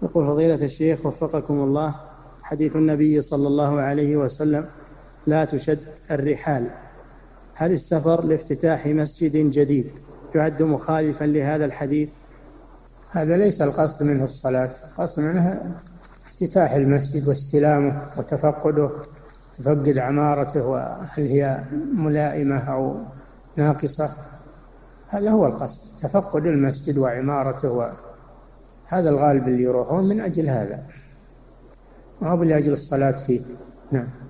يقول فضيلة الشيخ وفقكم الله، حديث النبي صلى الله عليه وسلم لا تشد الرحال، هل السفر لافتتاح مسجد جديد يعد مخالفا لهذا الحديث؟ هذا ليس القصد منه الصلاة، القصد منه افتتاح المسجد واستلامه وتفقده، تفقد عمارته وهل هي ملائمة أو ناقصة، هذا هو القصد، تفقد المسجد وعمارته، هذا الغالب اللي يروحون من أجل هذا، ما هو لأجل الصلاة فيه. نعم.